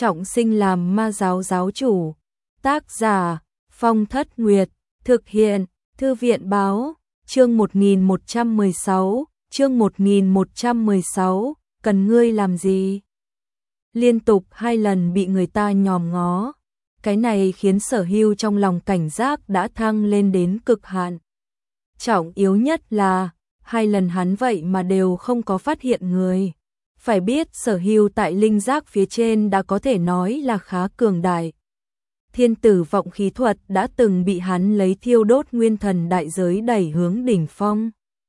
trọng sinh làm ma giáo giáo chủ. Tác giả Phong Thất Nguyệt, thực hiện Thư viện báo, chương 1116, chương 1116, cần ngươi làm gì? Liên tục 2 lần bị người ta nhòm ngó, cái này khiến Sở Hưu trong lòng cảnh giác đã thăng lên đến cực hạn. Trọng yếu nhất là 2 lần hắn vậy mà đều không có phát hiện người. Phải biết Sở Hưu tại linh giác phía trên đã có thể nói là khá cường đại. Thiên tử vọng khí thuật đã từng bị hắn lấy thiêu đốt nguyên thần đại giới đẩy hướng đỉnh phong.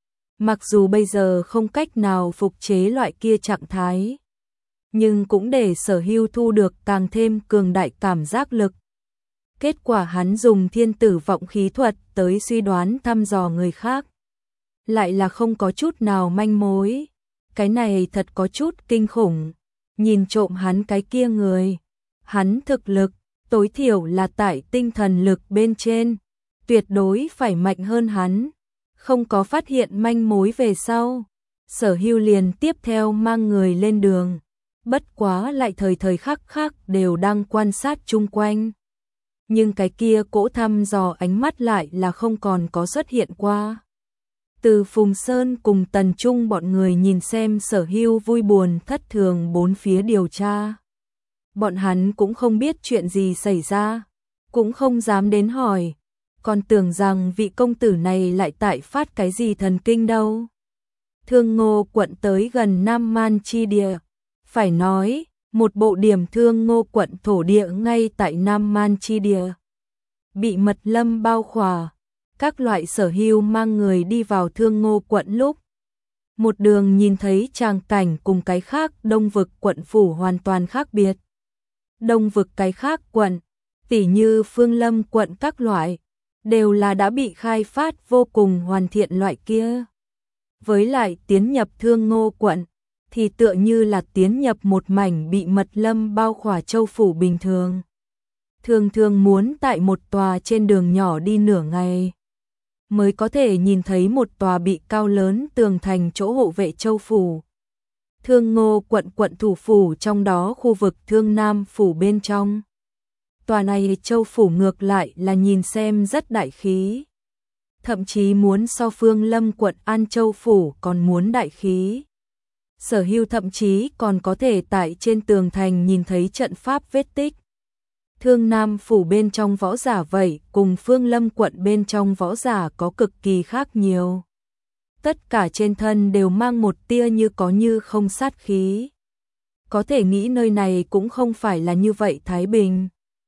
Mặc dù bây giờ không cách nào phục chế loại kia trạng thái, nhưng cũng để Sở Hưu thu được càng thêm cường đại cảm giác lực. Kết quả hắn dùng thiên tử vọng khí thuật tới suy đoán thăm dò người khác, lại là không có chút nào manh mối. Cái này thật có chút kinh khủng. Nhìn trộm hắn cái kia người, hắn thực lực tối thiểu là tại tinh thần lực bên trên, tuyệt đối phải mạnh hơn hắn. Không có phát hiện manh mối về sau, Sở Hưu liền tiếp theo mang người lên đường. Bất quá lại thời thời khắc khắc đều đang quan sát chung quanh. Nhưng cái kia cỗ thăm dò ánh mắt lại là không còn có xuất hiện qua. Từ Phùng Sơn cùng Tần Trung bọn người nhìn xem Sở Hưu vui buồn thất thường bốn phía điều tra. Bọn hắn cũng không biết chuyện gì xảy ra, cũng không dám đến hỏi, còn tưởng rằng vị công tử này lại tại phát cái gì thần kinh đâu. Thương Ngô quận tới gần Nam Man chi địa, phải nói, một bộ điểm Thương Ngô quận thổ địa ngay tại Nam Man chi địa, bị mật lâm bao khỏa. Các loại Sở Hưu mang người đi vào Thương Ngô quận lúc, một đường nhìn thấy tràng cảnh cùng cái khác Đông vực quận phủ hoàn toàn khác biệt. Đông vực cái khác quận, tỉ như Phương Lâm quận các loại, đều là đã bị khai phát vô cùng hoàn thiện loại kia. Với lại tiến nhập Thương Ngô quận, thì tựa như là tiến nhập một mảnh bị mật lâm bao khỏa châu phủ bình thường. Thường thường muốn tại một tòa trên đường nhỏ đi nửa ngày, mới có thể nhìn thấy một tòa bị cao lớn tường thành chỗ hộ vệ châu phủ. Thương Ngô quận quận thủ phủ trong đó khu vực Thương Nam phủ bên trong. Tòa này châu phủ ngược lại là nhìn xem rất đại khí. Thậm chí muốn so Phương Lâm quận An Châu phủ còn muốn đại khí. Sở Hưu thậm chí còn có thể tại trên tường thành nhìn thấy trận pháp vết tích. Thương Nam phủ bên trong võ giả vậy cùng Phương Lâm quận bên trong võ giả có cực kỳ khác nhiều. Tất cả trên thân đều mang một tia như có như không sát khí. Có thể nghĩ nơi này cũng không phải là như vậy thái bình.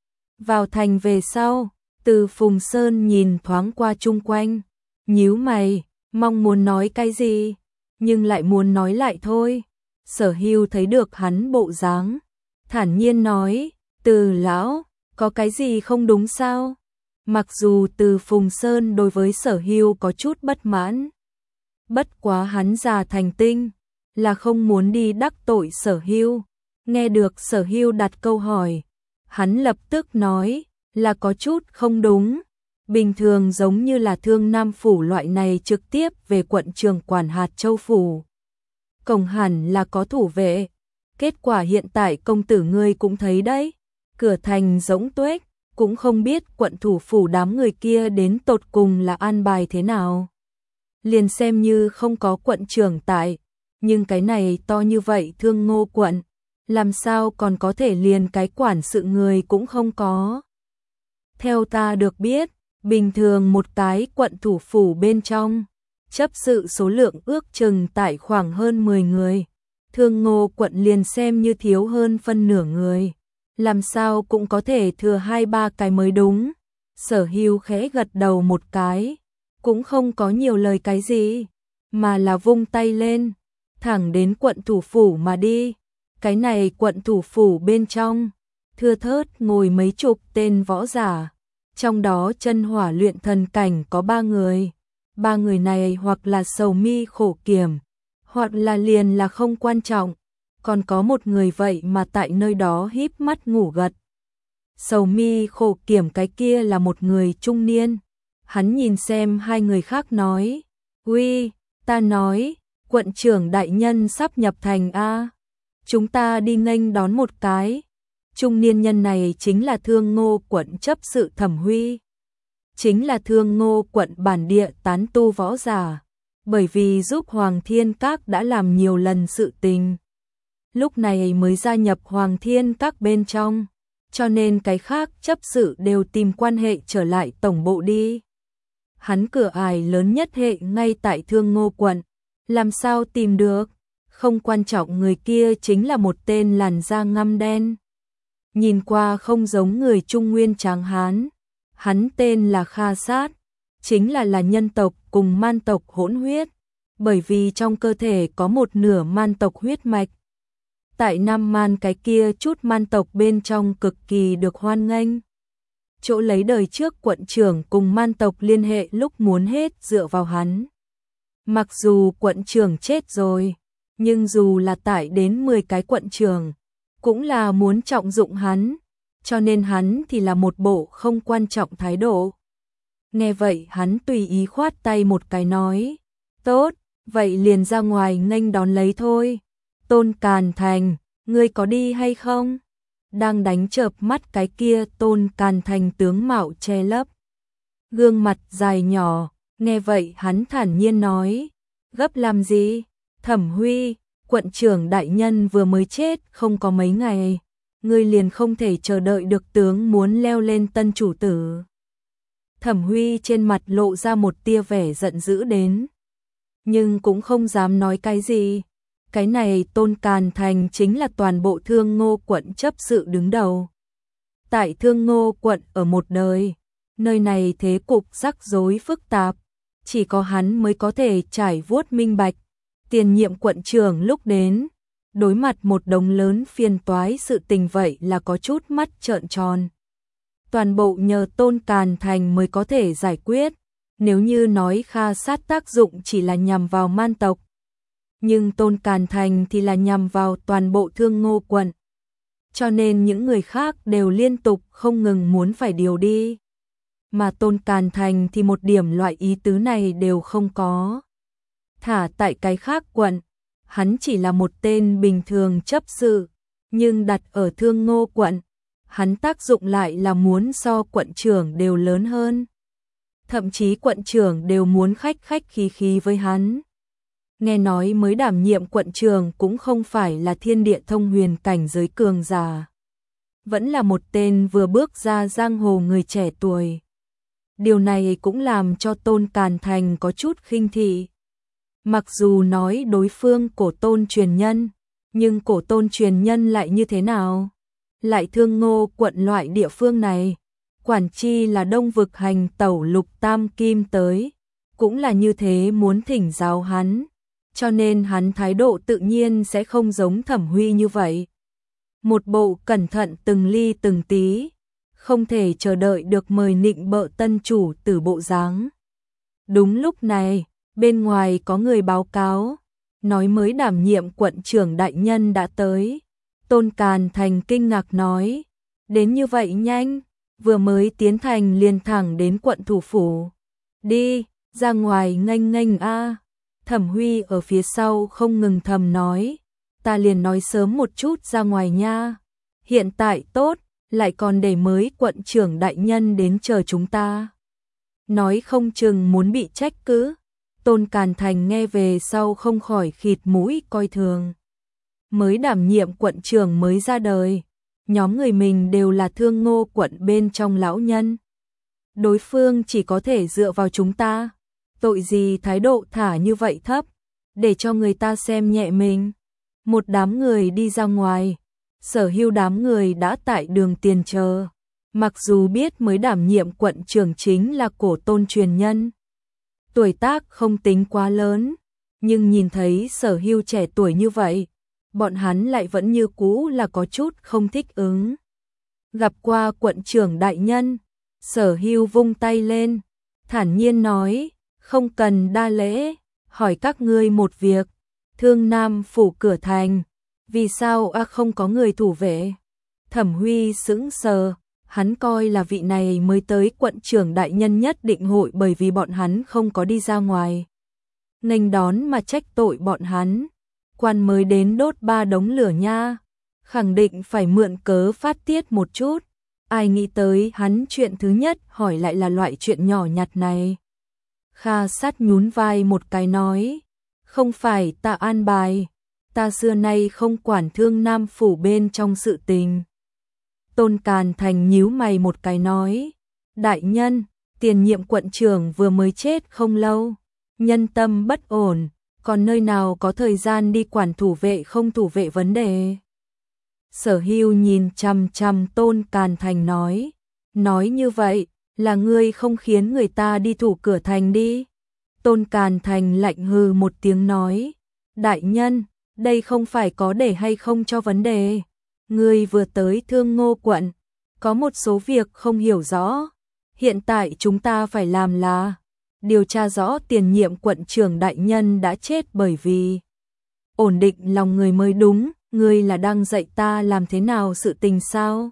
Vào thành về sau, Từ Phùng Sơn nhìn thoáng qua chung quanh, nhíu mày, mong muốn nói cái gì, nhưng lại muốn nói lại thôi. Sở Hưu thấy được hắn bộ dáng, thản nhiên nói, Từ lão, có cái gì không đúng sao? Mặc dù Từ Phùng Sơn đối với Sở Hưu có chút bất mãn, bất quá hắn già thành tinh, là không muốn đi đắc tội Sở Hưu. Nghe được Sở Hưu đặt câu hỏi, hắn lập tức nói, là có chút không đúng. Bình thường giống như là Thương Nam phủ loại này trực tiếp về quận trường quản hạt châu phủ, cổng hẳn là có thủ vệ. Kết quả hiện tại công tử ngươi cũng thấy đấy, cửa thành rỗng tuếch, cũng không biết quận thủ phủ đám người kia đến tột cùng là an bài thế nào. Liền xem như không có quận trưởng tại, nhưng cái này to như vậy Thương Ngô quận, làm sao còn có thể liền cái quản sự người cũng không có. Theo ta được biết, bình thường một cái quận thủ phủ bên trong, chấp sự số lượng ước chừng tại khoảng hơn 10 người. Thương Ngô quận liền xem như thiếu hơn phân nửa người, làm sao cũng có thể thừa 2-3 cái mới đúng. Sở Hưu khẽ gật đầu một cái, cũng không có nhiều lời cái gì, mà là vung tay lên, thẳng đến quận thủ phủ mà đi. Cái này quận thủ phủ bên trong, thưa thớt ngồi mấy chục tên võ giả, trong đó chân hỏa luyện thần cảnh có 3 người. 3 người này hoặc là sầu mi khổ kiểm, hoặc là liền là không quan trọng, còn có một người vậy mà tại nơi đó híp mắt ngủ gật. Sầu mi khổ kiểm cái kia là một người trung niên, hắn nhìn xem 2 người khác nói, uy, ta nói, quận trưởng đại nhân sắp nhập thành a, chúng ta đi nghênh đón một cái. Trung niên nhân này chính là Thương Ngô quận chấp sự Thẩm Huy. Chính là Thương Ngô quận bản địa tán tu võ giả. Bởi vì giúp Hoàng Thiên Các đã làm nhiều lần sự tình. Lúc này mới gia nhập Hoàng Thiên Các bên trong. Cho nên cái khác chấp sự đều tìm quan hệ trở lại tổng bộ đi. Hắn cửa ải lớn nhất hệ ngay tại Thương Ngô quận. Làm sao tìm được? Không quan trọng, người kia chính là một tên làn da ngăm đen. Nhìn qua không giống người Trung Nguyên tráng hán. Hắn tên là Kha Sát. Chính là nhân tộc cùng man tộc hỗn huyết. Bởi vì trong cơ thể có một nửa man tộc huyết mạch. Tại Nam Man cái kia chút man tộc bên trong cực kỳ được hoan nghênh. Chỗ lấy đời trước quận trưởng cùng man tộc liên hệ lúc muốn hết dựa vào hắn. Mặc dù quận trưởng chết rồi, nhưng dù là tại đến 10 cái quận trưởng, cũng là muốn trọng dụng hắn, cho nên hắn thì là một bộ không quan trọng thái độ. Nghe vậy hắn tùy ý khoát tay một cái nói, tốt, vậy liền ra ngoài nghênh đón lấy thôi. Tôn Càn Thành, ngươi có đi hay không? Đang đánh chợp mắt cái kia Tôn Càn Thành tướng mạo che lấp. Gương mặt dài nhỏ, nghe vậy hắn thản nhiên nói, gấp làm gì? Thẩm Huy, quận trưởng đại nhân vừa mới chết không có mấy ngày, ngươi liền không thể chờ đợi được tướng muốn leo lên tân chủ tử. Thẩm Huy trên mặt lộ ra một tia vẻ giận dữ đến, nhưng cũng không dám nói cái gì. Cái này Tôn Càn Thành chính là toàn bộ Thương Ngô quận chấp sự đứng đầu. Tại Thương Ngô quận ở một đời, nơi này thế cục rắc rối phức tạp, chỉ có hắn mới có thể trải vuốt minh bạch. Tiền nhiệm quận trưởng lúc đến, đối mặt một đống lớn phiền toái sự tình vậy là có chút mắt trợn tròn. Toàn bộ nhờ Tôn Càn Thành mới có thể giải quyết, nếu như nói Kha Sát tác dụng chỉ là nhằm vào man tộc. Nhưng Tôn Càn Thành thì là nhằm vào toàn bộ Thương Ngô quận. Cho nên những người khác đều liên tục không ngừng muốn phải điều đi. Mà Tôn Càn Thành thì một điểm loại ý tứ này đều không có. Thả tại cái khác quận, hắn chỉ là một tên bình thường chấp sự, nhưng đặt ở Thương Ngô quận, hắn tác dụng lại là muốn so quận trưởng đều lớn hơn. Thậm chí quận trưởng đều muốn khách khí khí với hắn. Nghe nói mới đảm nhiệm quận trưởng cũng không phải là thiên địa thông huyền cảnh giới cường giả. Vẫn là một tên vừa bước ra giang hồ người trẻ tuổi. Điều này cũng làm cho Tôn Càn Thành có chút khinh thị. Mặc dù nói đối phương cổ tôn truyền nhân, nhưng cổ tôn truyền nhân lại như thế nào? Lại Thương Ngô quận loại địa phương này, quản chi là Đông vực hành tẩu Lục Tam Kim tới, cũng là như thế muốn thỉnh giáo hắn, cho nên hắn thái độ tự nhiên sẽ không giống Thẩm Huy như vậy. Một bộ cẩn thận từng ly từng tí, không thể chờ đợi được mời nịnh bợ tân chủ tử bộ dáng. Đúng lúc này, bên ngoài có người báo cáo, nói mới đảm nhiệm quận trưởng đại nhân đã tới. Tôn Càn Thành kinh ngạc nói, đến như vậy nhanh, vừa mới tiến thành liền thẳng đến quận thủ phủ. Đi, ra ngoài nghênh a. Thẩm Huy ở phía sau không ngừng thầm nói, ta liền nói sớm một chút ra ngoài nha. Hiện tại tốt, lại còn để mới quận trưởng đại nhân đến chờ chúng ta. Nói không chừng muốn bị trách cứ. Tôn Càn Thành nghe về sau không khỏi khịt mũi coi thường. Mới đảm nhiệm quận trưởng mới ra đời, nhóm người mình đều là Thương Ngô quận bên trong lão nhân. Đối phương chỉ có thể dựa vào chúng ta. Tội gì thái độ thả như vậy thấp, để cho người ta xem nhẹ mình. Một đám người đi ra ngoài, Sở Hưu đám người đã tại đường tiền chờ. Mặc dù biết mới đảm nhiệm quận trưởng chính là cổ tôn truyền nhân, tuổi tác không tính quá lớn, nhưng nhìn thấy Sở Hưu trẻ tuổi như vậy, bọn hắn lại vẫn như cũ là có chút không thích ứng. Gặp qua quận trưởng đại nhân, Sở Hưu vung tay lên, thản nhiên nói, không cần đa lễ, hỏi các ngươi một việc, Thương Nam phủ cửa thành, vì sao không có người thủ vệ? Thẩm Huy sững sờ, hắn coi là vị này mới tới quận trưởng đại nhân nhất định hội bởi vì bọn hắn không có đi ra ngoài nghênh đón mà trách tội bọn hắn. Quan mới đến đốt 3 đống lửa nha. khẳng định phải mượn cớ phát tiết một chút. Ai nghĩ tới hắn chuyện thứ nhất hỏi lại là loại chuyện nhỏ nhặt này. Kha Sát nhún vai một cái nói, không phải ta an bài, ta xưa nay không quản Thương Nam phủ bên trong sự tình. Tôn Càn Thành nhíu mày một cái nói, đại nhân, tiền nhiệm quận trưởng vừa mới chết không lâu, nhân tâm bất ổn, còn nơi nào có thời gian đi quản thủ vệ không thủ vệ vấn đề. Sở Hưu nhìn chằm chằm Tôn Càn Thành nói như vậy là ngươi không khiến người ta đi thủ cửa thành đi. Tôn Càn Thành lạnh hừ một tiếng nói, đại nhân, đây không phải có để hay không cho vấn đề. Ngươi vừa tới Thương Ngô quận, có một số việc không hiểu rõ. Hiện tại chúng ta phải làm là điều tra rõ tiền nhiệm quận trưởng đại nhân đã chết bởi vì ổn định lòng người mới đúng. Ngươi là đang dạy ta làm thế nào sự tình sao?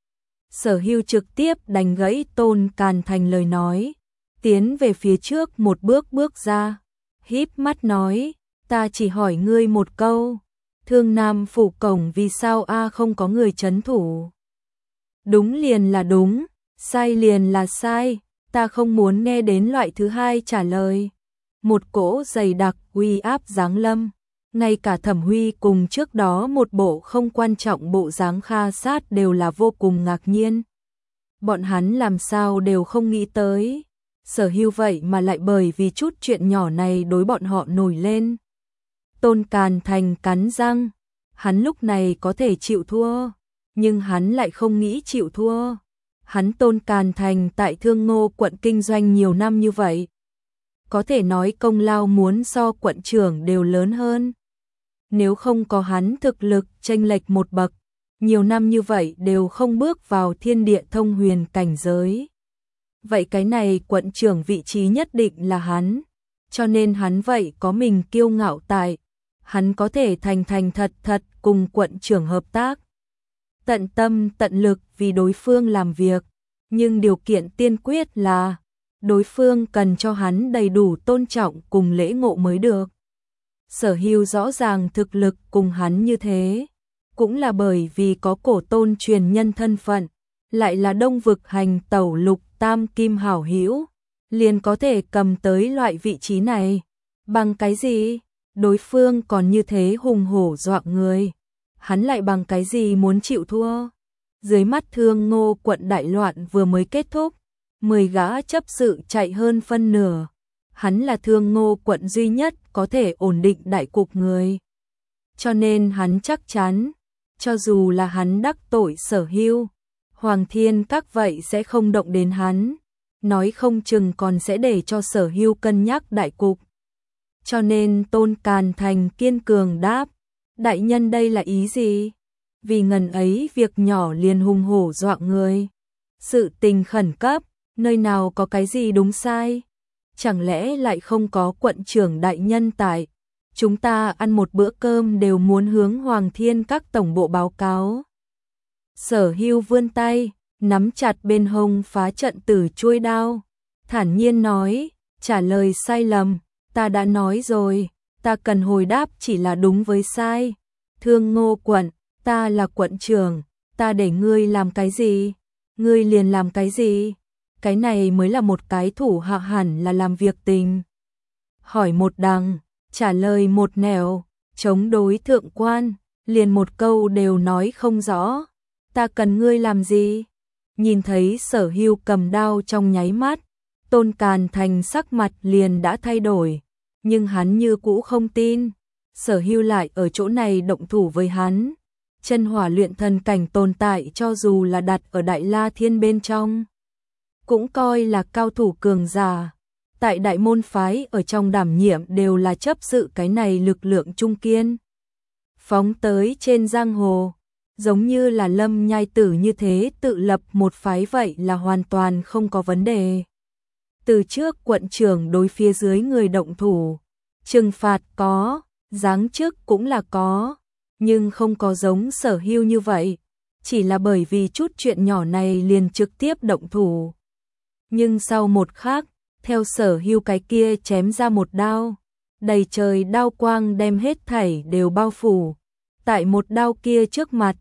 Sở Hưu trực tiếp đánh gãy Tôn Càn Thành lời nói, tiến về phía trước một bước ra, híp mắt nói, ta chỉ hỏi ngươi một câu, Thương Nam phủ cổng vì sao không có người trấn thủ? Đúng liền là đúng, sai liền là sai, ta không muốn nghe đến loại thứ hai trả lời. Một cỗ dày đặc uy áp giáng lâm. Ngay cả Thẩm Huy cùng trước đó một bộ không quan trọng bộ dáng Kha Sát đều là vô cùng ngạc nhiên. Bọn hắn làm sao đều không nghĩ tới. Sở Hưu vậy mà lại bởi vì chút chuyện nhỏ này đối bọn họ nổi lên. Tôn Càn Thành cắn răng. Hắn lúc này có thể chịu thua. Nhưng hắn lại không nghĩ chịu thua. Hắn Tôn Càn Thành tại Thương Ngô quận kinh doanh nhiều năm như vậy. Có thể nói công lao muốn so quận trưởng đều lớn hơn. Nếu không có hắn thực lực chênh lệch một bậc, nhiều năm như vậy đều không bước vào thiên địa thông huyền cảnh giới. Vậy cái này quận trưởng vị trí nhất định là hắn, cho nên hắn vậy có mình kiêu ngạo tại, hắn có thể thành thật cùng quận trưởng hợp tác. Tận tâm tận lực vì đối phương làm việc, nhưng điều kiện tiên quyết là đối phương cần cho hắn đầy đủ tôn trọng cùng lễ ngộ mới được. Sở Hưu rõ ràng thực lực cùng hắn như thế, cũng là bởi vì có cổ Tôn truyền nhân thân phận, lại là Đông vực hành tẩu lục tam kim hảo hữu, liền có thể cầm tới loại vị trí này. Bằng cái gì? Đối phương còn như thế hùng hổ dọa người, hắn lại bằng cái gì muốn chịu thua? Dưới mắt Thương Ngô quận đại loạn vừa mới kết thúc, 10 gã chấp sự chạy hơn phân nửa. Hắn là Thương Ngô quận duy nhất có thể ổn định đại cục người. Cho nên hắn chắc chắn, cho dù là hắn đắc tội Sở Hưu, Hoàng Thiên Các vậy sẽ không động đến hắn, nói không chừng còn sẽ để cho Sở Hưu cân nhắc đại cục. Cho nên Tôn Càn Thành kiên cường đáp, đại nhân đây là ý gì? Vì ngần ấy việc nhỏ liền hùng hổ dọa người. Sự tình khẩn cấp, nơi nào có cái gì đúng sai? Chẳng lẽ lại không có quận trưởng đại nhân tại? Chúng ta ăn một bữa cơm đều muốn hướng Hoàng Thiên Các tổng bộ báo cáo. Sở Hưu vươn tay, nắm chặt bên hông phá trận tử chuôi đao, thản nhiên nói, trả lời sai lầm, ta đã nói rồi, ta cần hồi đáp chỉ là đúng với sai. Thương Ngô quận, ta là quận trưởng, ta để ngươi làm cái gì, ngươi liền làm cái gì. Cái này mới là một cái thủ hạ hẳn là làm việc tình. Hỏi một đằng, trả lời một nẻo, chống đối thượng quan, liền một câu đều nói không rõ. Ta cần ngươi làm gì? Nhìn thấy Sở Hưu cầm đao trong nháy mắt, Tôn Càn Thành sắc mặt liền đã thay đổi, nhưng hắn như cũ không tin. Sở Hưu lại ở chỗ này động thủ với hắn. Chân hỏa luyện thần cảnh tồn tại cho dù là đặt ở Đại La Thiên bên trong, cũng coi là cao thủ cường giả. Tại đại môn phái ở trong đảm nhiệm đều là chấp sự cái này lực lượng trung kiên. Phóng tới trên giang hồ, giống như là Lâm Nhai Tử như thế tự lập một phái vậy là hoàn toàn không có vấn đề. Từ trước quận trưởng đối phía dưới người động thủ, trừng phạt có, giáng chức cũng là có, nhưng không có giống Sở Hưu như vậy, chỉ là bởi vì chút chuyện nhỏ này liền trực tiếp động thủ. Nhưng sau một khắc, theo Sở Hưu cái kia chém ra một đao, đầy trời đao quang đem hết thảy đều bao phủ. Tại một đao kia trước mặt,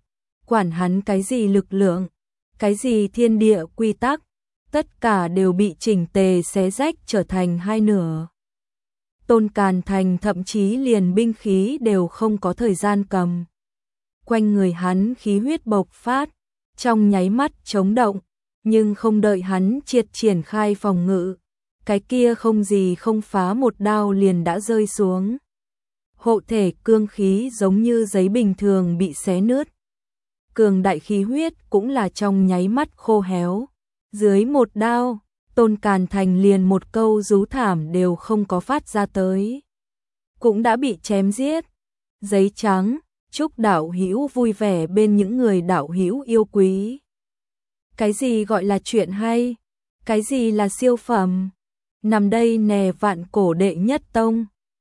quản hắn cái gì lực lượng, cái gì thiên địa quy tắc, tất cả đều bị chỉnh tề xé rách trở thành hai nửa. Tôn Càn Thành thậm chí liền binh khí đều không có thời gian cầm. Quanh người hắn khí huyết bộc phát, trong nháy mắt chống động, nhưng không đợi hắn triển khai phòng ngự, cái kia không gì không phá một đao liền đã rơi xuống. Hộ thể cương khí giống như giấy bình thường bị xé nứt. Cường đại khí huyết cũng là trong nháy mắt khô héo. Dưới một đao, Tôn Càn Thành liền một câu rú thảm đều không có phát ra tới. Cũng đã bị chém giết. Giấy trắng, chúc đạo hữu vui vẻ bên những người đạo hữu yêu quý. Cái gì gọi là chuyện hay? Cái gì là siêu phẩm? Nằm đây nè vạn cổ đệ nhất tông.